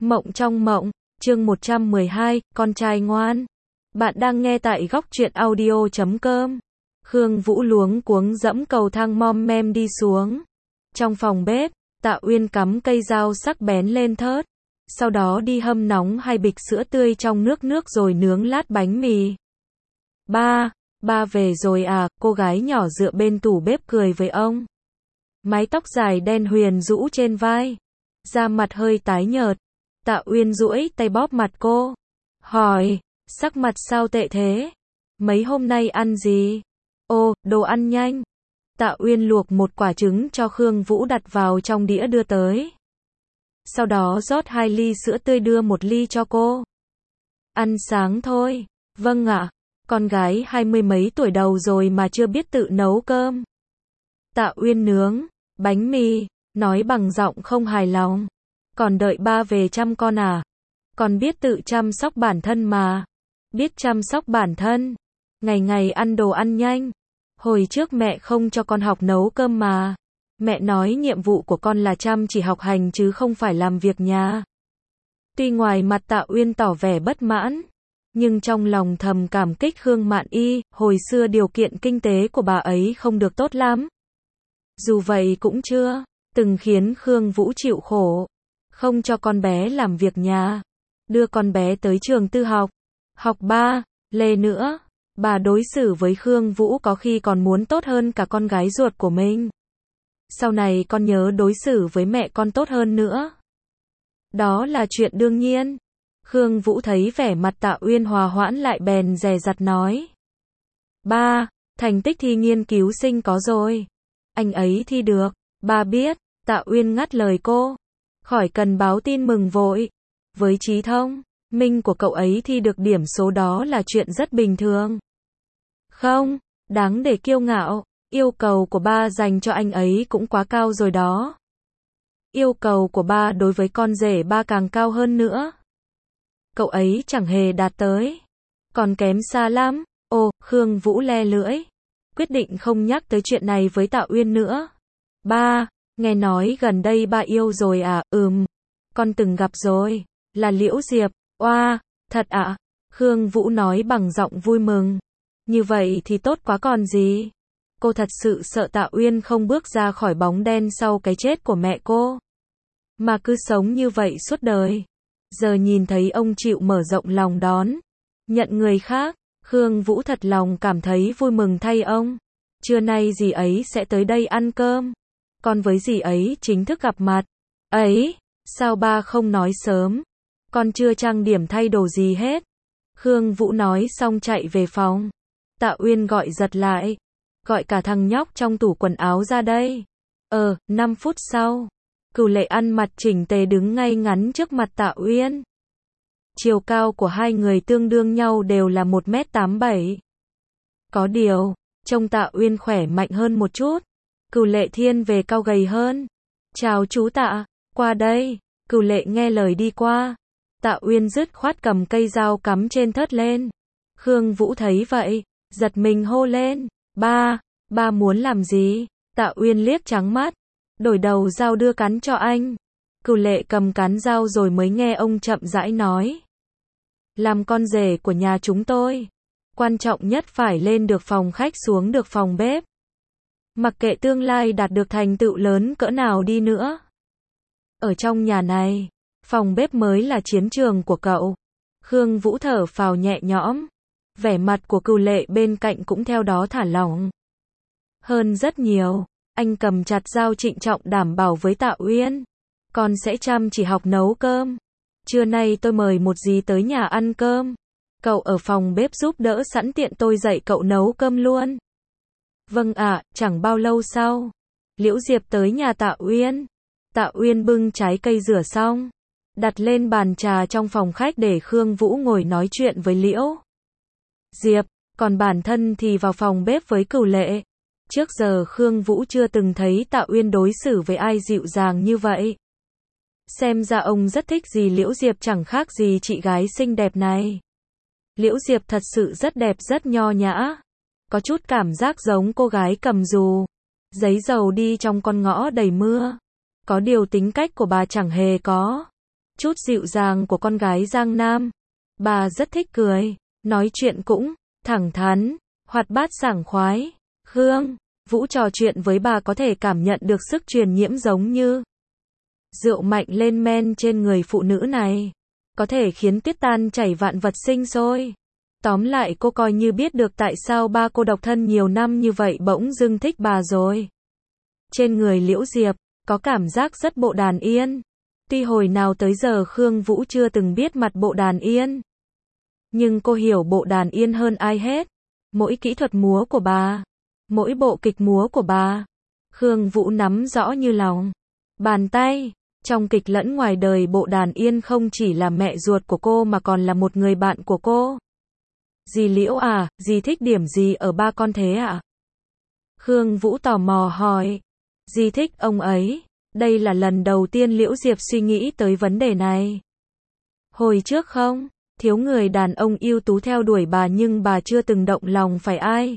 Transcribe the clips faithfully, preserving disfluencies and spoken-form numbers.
Mộng trong mộng, chương một trăm mười hai, con trai ngoan. Bạn đang nghe tại góc truyện audio chấm com. Khương Vũ luống cuống dẫm cầu thang mom mem đi xuống. Trong phòng bếp, Tạ Uyên cắm cây dao sắc bén lên thớt. Sau đó đi hâm nóng hai bịch sữa tươi trong nước nước rồi nướng lát bánh mì. Ba, ba về rồi à, cô gái nhỏ dựa bên tủ bếp cười với ông. Mái tóc dài đen huyền rũ trên vai. Da mặt hơi tái nhợt. Tạ Uyên duỗi tay bóp mặt cô. Hỏi, sắc mặt sao tệ thế? Mấy hôm nay ăn gì? Ô, đồ ăn nhanh. Tạ Uyên luộc một quả trứng cho Khương Vũ đặt vào trong đĩa đưa tới. Sau đó rót hai ly sữa tươi đưa một ly cho cô. Ăn sáng thôi. Vâng ạ. Con gái hai mươi mấy tuổi đầu rồi mà chưa biết tự nấu cơm. Tạ Uyên nướng bánh mì, nói bằng giọng không hài lòng. Còn đợi ba về chăm con à? Con biết tự chăm sóc bản thân mà. Biết chăm sóc bản thân. Ngày ngày ăn đồ ăn nhanh. Hồi trước mẹ không cho con học nấu cơm mà. Mẹ nói nhiệm vụ của con là chăm chỉ học hành chứ không phải làm việc nhà. Tuy ngoài mặt Tạ Uyên tỏ vẻ bất mãn, nhưng trong lòng thầm cảm kích Khương Mạn Y, hồi xưa điều kiện kinh tế của bà ấy không được tốt lắm. Dù vậy cũng chưa từng khiến Khương Vũ chịu khổ. Không cho con bé làm việc nhà. Đưa con bé tới trường tư học. Học ba, lê nữa. Bà đối xử với Khương Vũ có khi còn muốn tốt hơn cả con gái ruột của mình. Sau này con nhớ đối xử với mẹ con tốt hơn nữa. Đó là chuyện đương nhiên. Khương Vũ thấy vẻ mặt Tạ Uyên hòa hoãn lại bèn dè dặt nói. Ba, thành tích thi nghiên cứu sinh có rồi. Anh ấy thi được. Ba biết. Tạ Uyên ngắt lời cô. Khỏi cần báo tin mừng vội. Với trí thông minh của cậu ấy thi được điểm số đó là chuyện rất bình thường. Không, đáng để kiêu ngạo. Yêu cầu của ba dành cho anh ấy cũng quá cao rồi đó. Yêu cầu của ba đối với con rể ba càng cao hơn nữa. Cậu ấy chẳng hề đạt tới. Còn kém xa lắm. Ồ, Khương Vũ le lưỡi. Quyết định không nhắc tới chuyện này với Tạ Uyên nữa. Ba, nghe nói gần đây ba yêu rồi à? Ừm, con từng gặp rồi. Là Liễu Diệp. Oa, thật ạ? À? Khương Vũ nói bằng giọng vui mừng. Như vậy thì tốt quá còn gì. Cô thật sự sợ Tạ Uyên không bước ra khỏi bóng đen sau cái chết của mẹ cô. Mà cứ sống như vậy suốt đời. Giờ nhìn thấy ông chịu mở rộng lòng đón nhận người khác, Khương Vũ thật lòng cảm thấy vui mừng thay ông. Trưa nay dì ấy sẽ tới đây ăn cơm. Con với dì ấy chính thức gặp mặt. Ấy, sao ba không nói sớm? Con chưa trang điểm thay đồ gì hết. Khương Vũ nói xong chạy về phòng. Tạ Uyên gọi giật lại. Gọi cả thằng nhóc trong tủ quần áo ra đây. Ờ, năm phút sau. Cửu Lệ ăn mặc chỉnh tề đứng ngay ngắn trước mặt Tạ Uyên. Chiều cao của hai người tương đương nhau đều là một mét tám bảy. Có điều, trông Tạ Uyên khỏe mạnh hơn một chút. Cửu Lệ thiên về cao gầy hơn. Chào chú Tạ, qua đây. Cửu Lệ nghe lời đi qua. Tạ Uyên dứt khoát cầm cây dao cắm trên thớt lên. Khương Vũ thấy vậy, giật mình hô lên. Ba, ba muốn làm gì? Tạ Uyên liếc trắng mắt. Đổi đầu dao đưa cán cho anh. Cửu Lệ cầm cán dao rồi mới nghe ông chậm rãi nói. Làm con rể của nhà chúng tôi. Quan trọng nhất phải lên được phòng khách xuống được phòng bếp. Mặc kệ tương lai đạt được thành tựu lớn cỡ nào đi nữa. Ở trong nhà này, phòng bếp mới là chiến trường của cậu. Khương Vũ thở phào nhẹ nhõm. Vẻ mặt của Cửu Lệ bên cạnh cũng theo đó thả lỏng hơn rất nhiều. Anh cầm chặt dao trịnh trọng đảm bảo với Tạ Uyên. Con sẽ chăm chỉ học nấu cơm. Trưa nay tôi mời một dì tới nhà ăn cơm. Cậu ở phòng bếp giúp đỡ sẵn tiện tôi dạy cậu nấu cơm luôn. Vâng ạ, à, chẳng bao lâu sau. Liễu Diệp tới nhà Tạ Uyên. Tạ Uyên bưng trái cây rửa xong. Đặt lên bàn trà trong phòng khách để Khương Vũ ngồi nói chuyện với Liễu Diệp. Còn bản thân thì vào phòng bếp với Cửu Lệ. Trước giờ Khương Vũ chưa từng thấy Tạ Uyên đối xử với ai dịu dàng như vậy. Xem ra ông rất thích dì Liễu Diệp chẳng khác gì chị gái xinh đẹp này. Liễu Diệp thật sự rất đẹp rất nho nhã. Có chút cảm giác giống cô gái cầm dù giấy dầu đi trong con ngõ đầy mưa. Có điều tính cách của bà chẳng hề có. chút dịu dàng của con gái Giang Nam. Bà rất thích cười, nói chuyện cũng thẳng thắn, hoạt bát sảng khoái. Khương Vũ trò chuyện với bà có thể cảm nhận được sức truyền nhiễm giống như rượu mạnh lên men trên người phụ nữ này, có thể khiến tuyết tan chảy vạn vật sinh sôi. Tóm lại cô coi như biết được tại sao ba cô độc thân nhiều năm như vậy bỗng dưng thích bà rồi. Trên người Liễu Diệp, có cảm giác rất bộ đàn yên. Tuy hồi nào tới giờ Khương Vũ chưa từng biết mặt bộ đàn yên, nhưng cô hiểu bộ đàn yên hơn ai hết. Mỗi kỹ thuật múa của bà, mỗi bộ kịch múa của bà, Khương Vũ nắm rõ như lòng bàn tay. Trong kịch lẫn ngoài đời bộ đàn yên không chỉ là mẹ ruột của cô mà còn là một người bạn của cô. Dì Liễu à, dì thích điểm gì ở ba con thế ạ? À? Khương Vũ tò mò hỏi. Dì thích ông ấy. Đây là lần đầu tiên Liễu Diệp suy nghĩ tới vấn đề này. Hồi trước không, thiếu người đàn ông ưu tú theo đuổi bà nhưng bà chưa từng động lòng phải ai.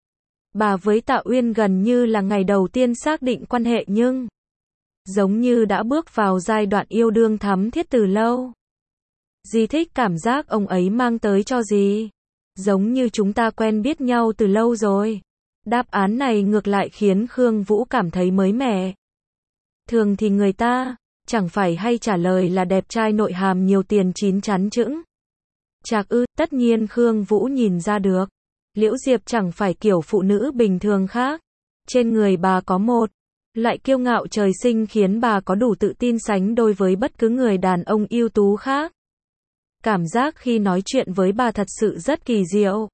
Bà với Tạ Uyên gần như là ngày đầu tiên xác định quan hệ nhưng giống như đã bước vào giai đoạn yêu đương thắm thiết từ lâu. Dì thích cảm giác ông ấy mang tới cho dì. Giống như chúng ta quen biết nhau từ lâu rồi. Đáp án này ngược lại khiến Khương Vũ cảm thấy mới mẻ. Thường thì người ta chẳng phải hay trả lời là đẹp trai nội hàm nhiều tiền chín chắn chững. Chạc ư, tất nhiên Khương Vũ nhìn ra được. Liễu Diệp chẳng phải kiểu phụ nữ bình thường khác. Trên người bà có một loại kiêu ngạo trời sinh khiến bà có đủ tự tin sánh đôi với bất cứ người đàn ông ưu tú khác. Cảm giác khi nói chuyện với bà thật sự rất kỳ diệu.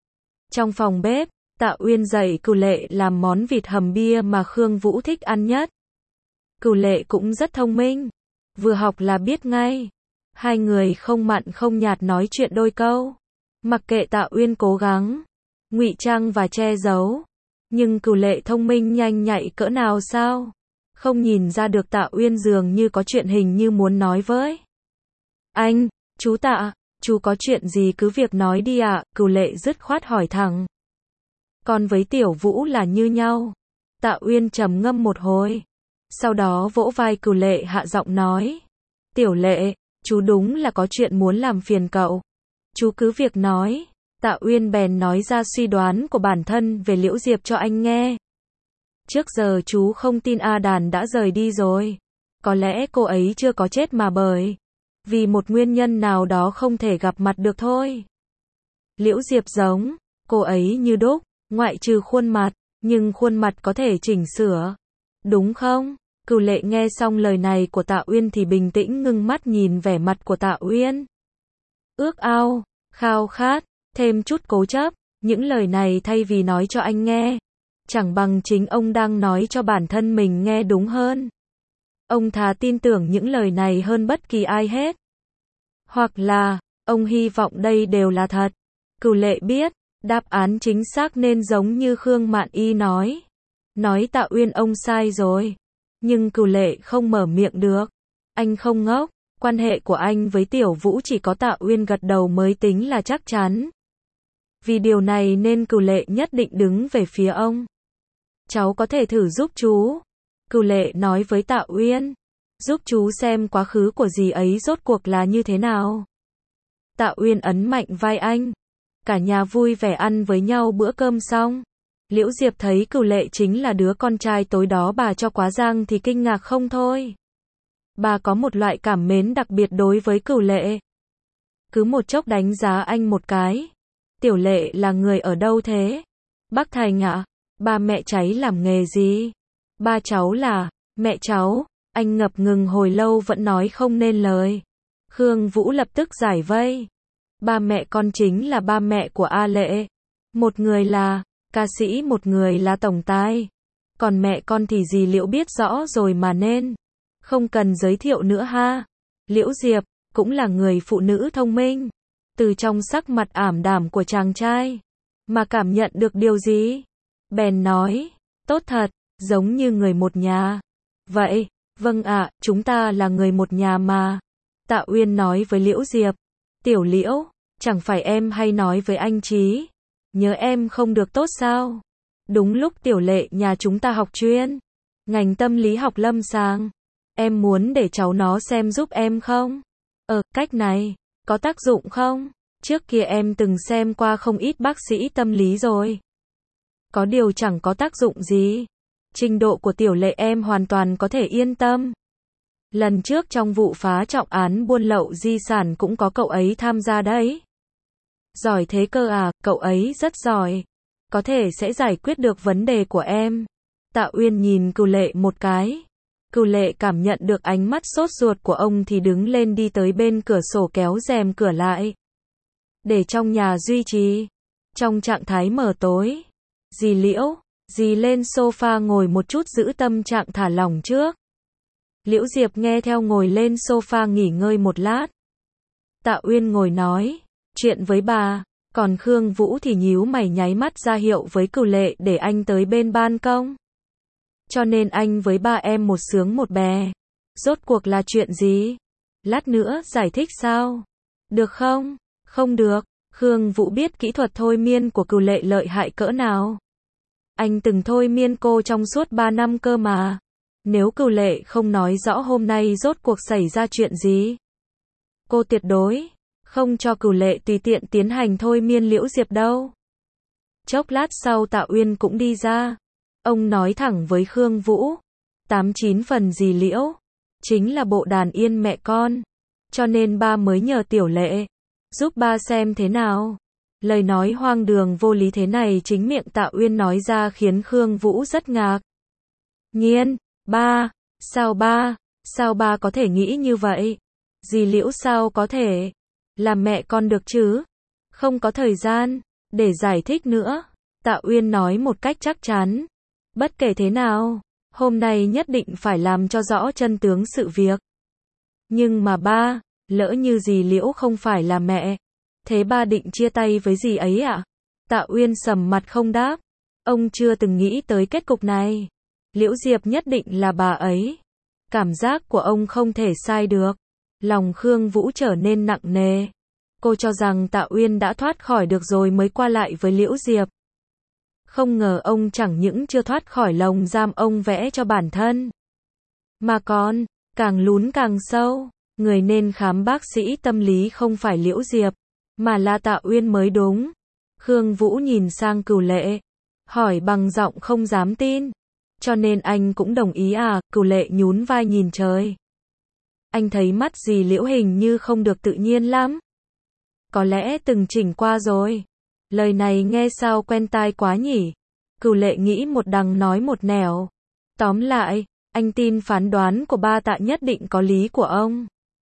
Trong phòng bếp, Tạ Uyên dạy Cửu Lệ làm món vịt hầm bia mà Khương Vũ thích ăn nhất. Cửu Lệ cũng rất thông minh, vừa học là biết ngay. Hai người không mặn không nhạt nói chuyện đôi câu. Mặc kệ Tạ Uyên cố gắng ngụy trang và che giấu, nhưng Cửu Lệ thông minh nhanh nhạy cỡ nào sao? Không nhìn ra được Tạ Uyên dường như có chuyện hình như muốn nói với anh. Chú Tạ, chú có chuyện gì cứ việc nói đi ạ. À? Cửu Lệ dứt khoát hỏi thẳng. Con với Tiểu Vũ là như nhau. Tạ Uyên trầm ngâm một hồi, sau đó vỗ vai Cửu Lệ hạ giọng nói. Tiểu Lệ, chú đúng là có chuyện muốn làm phiền cậu. Chú cứ việc nói. Tạ Uyên bèn nói ra suy đoán của bản thân về Liễu Diệp cho anh nghe. Trước giờ chú không tin A Đàn đã rời đi rồi. Có lẽ cô ấy chưa có chết mà bởi vì một nguyên nhân nào đó không thể gặp mặt được thôi. Liễu Diệp giống cô ấy như đúc, ngoại trừ khuôn mặt, nhưng khuôn mặt có thể chỉnh sửa. Đúng không? Cửu Lệ nghe xong lời này của Tạ Uyên thì bình tĩnh ngưng mắt nhìn vẻ mặt của Tạ Uyên. Ước ao, khao khát, thêm chút cố chấp, những lời này thay vì nói cho anh nghe, chẳng bằng chính ông đang nói cho bản thân mình nghe đúng hơn. Ông thà tin tưởng những lời này hơn bất kỳ ai hết. Hoặc là, ông hy vọng đây đều là thật. Cửu Lệ biết, đáp án chính xác nên giống như Khương Mạn Y nói. Nói Tạ Uyên ông sai rồi. Nhưng Cửu Lệ không mở miệng được. Anh không ngốc, quan hệ của anh với Tiểu Vũ chỉ có Tạ Uyên gật đầu mới tính là chắc chắn. Vì điều này nên Cửu Lệ nhất định đứng về phía ông. Cháu có thể thử giúp chú. Cửu Lệ nói với Tạ Uyên. Giúp chú xem quá khứ của dì ấy rốt cuộc là như thế nào. Tạ Uyên ấn mạnh vai anh. Cả nhà vui vẻ ăn với nhau bữa cơm xong. Liễu Diệp thấy Cửu Lệ chính là đứa con trai tối đó bà cho quá giang thì kinh ngạc không thôi. Bà có một loại cảm mến đặc biệt đối với Cửu Lệ. Cứ một chốc đánh giá anh một cái. Tiểu Lệ là người ở đâu thế? Bắc Thành ạ? À? Ba mẹ cháy làm nghề gì? Ba cháu là, mẹ cháu, anh ngập ngừng hồi lâu vẫn nói không nên lời. Khương Vũ lập tức giải vây. Ba mẹ con chính là ba mẹ của A Lệ. Một người là ca sĩ, một người là tổng tài. Còn mẹ con thì dì Liễu biết rõ rồi mà nên không cần giới thiệu nữa ha. Liễu Diệp cũng là người phụ nữ thông minh. Từ trong sắc mặt ảm đạm của chàng trai mà cảm nhận được điều gì. Bèn nói, tốt thật, giống như người một nhà. Vậy, vâng ạ, chúng ta là người một nhà mà. Tạ Uyên nói với Liễu Diệp. Tiểu Liễu, chẳng phải em hay nói với anh Chí, nhớ em không được tốt sao? Đúng lúc Tiểu Lệ nhà chúng ta học chuyên ngành tâm lý học lâm sàng. Em muốn để cháu nó xem giúp em không? Ờ, cách này, có tác dụng không? Trước kia em từng xem qua không ít bác sĩ tâm lý rồi. Có điều chẳng có tác dụng gì. Trình độ của tiểu lệ em hoàn toàn có thể yên tâm. Lần trước trong vụ phá trọng án buôn lậu di sản cũng có cậu ấy tham gia đấy. Giỏi thế cơ à, cậu ấy rất giỏi. Có thể sẽ giải quyết được vấn đề của em. Tạ Uyên nhìn Cửu Lệ một cái. Cửu Lệ cảm nhận được ánh mắt sốt ruột của ông thì đứng lên đi tới bên cửa sổ kéo rèm cửa lại. Để trong nhà duy trì trong trạng thái mờ tối. Dì Liễu, dì lên sofa ngồi một chút giữ tâm trạng thả lỏng trước. Liễu Diệp nghe theo ngồi lên sofa nghỉ ngơi một lát. Tạ Uyên ngồi nói chuyện với bà, còn Khương Vũ thì nhíu mày nháy mắt ra hiệu với Cửu Lệ để anh tới bên ban công. Cho nên anh với ba em một sướng một bè. Rốt cuộc là chuyện gì? Lát nữa giải thích sao? Được không? Không được. Khương Vũ biết kỹ thuật thôi miên của Cửu Lệ lợi hại cỡ nào. Anh từng thôi miên cô trong suốt ba năm cơ mà. Nếu Cửu Lệ không nói rõ hôm nay rốt cuộc xảy ra chuyện gì, cô tuyệt đối không cho Cửu Lệ tùy tiện tiến hành thôi miên Liễu Diệp đâu. Chốc lát sau Tạ Uyên cũng đi ra. Ông nói thẳng với Khương Vũ. Tám chín phần dì Liễu chính là bộ đàn yên mẹ con. Cho nên ba mới nhờ tiểu lệ giúp ba xem thế nào. Lời nói hoang đường vô lý thế này chính miệng Tạ Uyên nói ra khiến Khương Vũ rất ngạc nhiên. Ba, sao ba, sao ba có thể nghĩ như vậy? Dì Liễu sao có thể làm mẹ con được chứ? Không có thời gian để giải thích nữa. Tạ Uyên nói một cách chắc chắn. Bất kể thế nào, hôm nay nhất định phải làm cho rõ chân tướng sự việc. Nhưng mà ba, lỡ như dì Liễu không phải là mẹ, thế ba định chia tay với dì ấy ạ? À? Tạ Uyên sầm mặt không đáp. Ông chưa từng nghĩ tới kết cục này. Liễu Diệp nhất định là bà ấy. Cảm giác của ông không thể sai được. Lòng Khương Vũ trở nên nặng nề. Cô cho rằng Tạ Uyên đã thoát khỏi được rồi mới qua lại với Liễu Diệp. Không ngờ ông chẳng những chưa thoát khỏi lồng giam ông vẽ cho bản thân, mà còn càng lún càng sâu. Người nên khám bác sĩ tâm lý không phải Liễu Diệp, mà là Tạ Uyên mới đúng. Khương Vũ nhìn sang Cửu Lệ, hỏi bằng giọng không dám tin. Cho nên anh cũng đồng ý à? Cửu Lệ nhún vai nhìn trời. Anh thấy mắt dì Liễu hình như không được tự nhiên lắm. Có lẽ từng chỉnh qua rồi. Lời này nghe sao quen tai quá nhỉ? Cửu Lệ nghĩ một đằng nói một nẻo. Tóm lại, anh tin phán đoán của ba Tạ nhất định có lý của ông.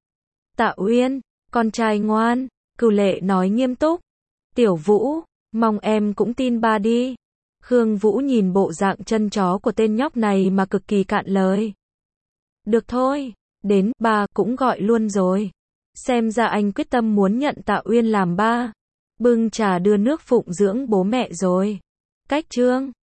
Tạ Uyên, con trai ngoan, Cửu Lệ nói nghiêm túc. Tiểu Vũ, mong em cũng tin ba đi. Khương Vũ nhìn bộ dạng chân chó của tên nhóc này mà cực kỳ cạn lời. Được thôi, đến ba cũng gọi luôn rồi. Xem ra anh quyết tâm muốn nhận Tạ Uyên làm ba. Bưng trà đưa nước phụng dưỡng bố mẹ rồi. Cách chương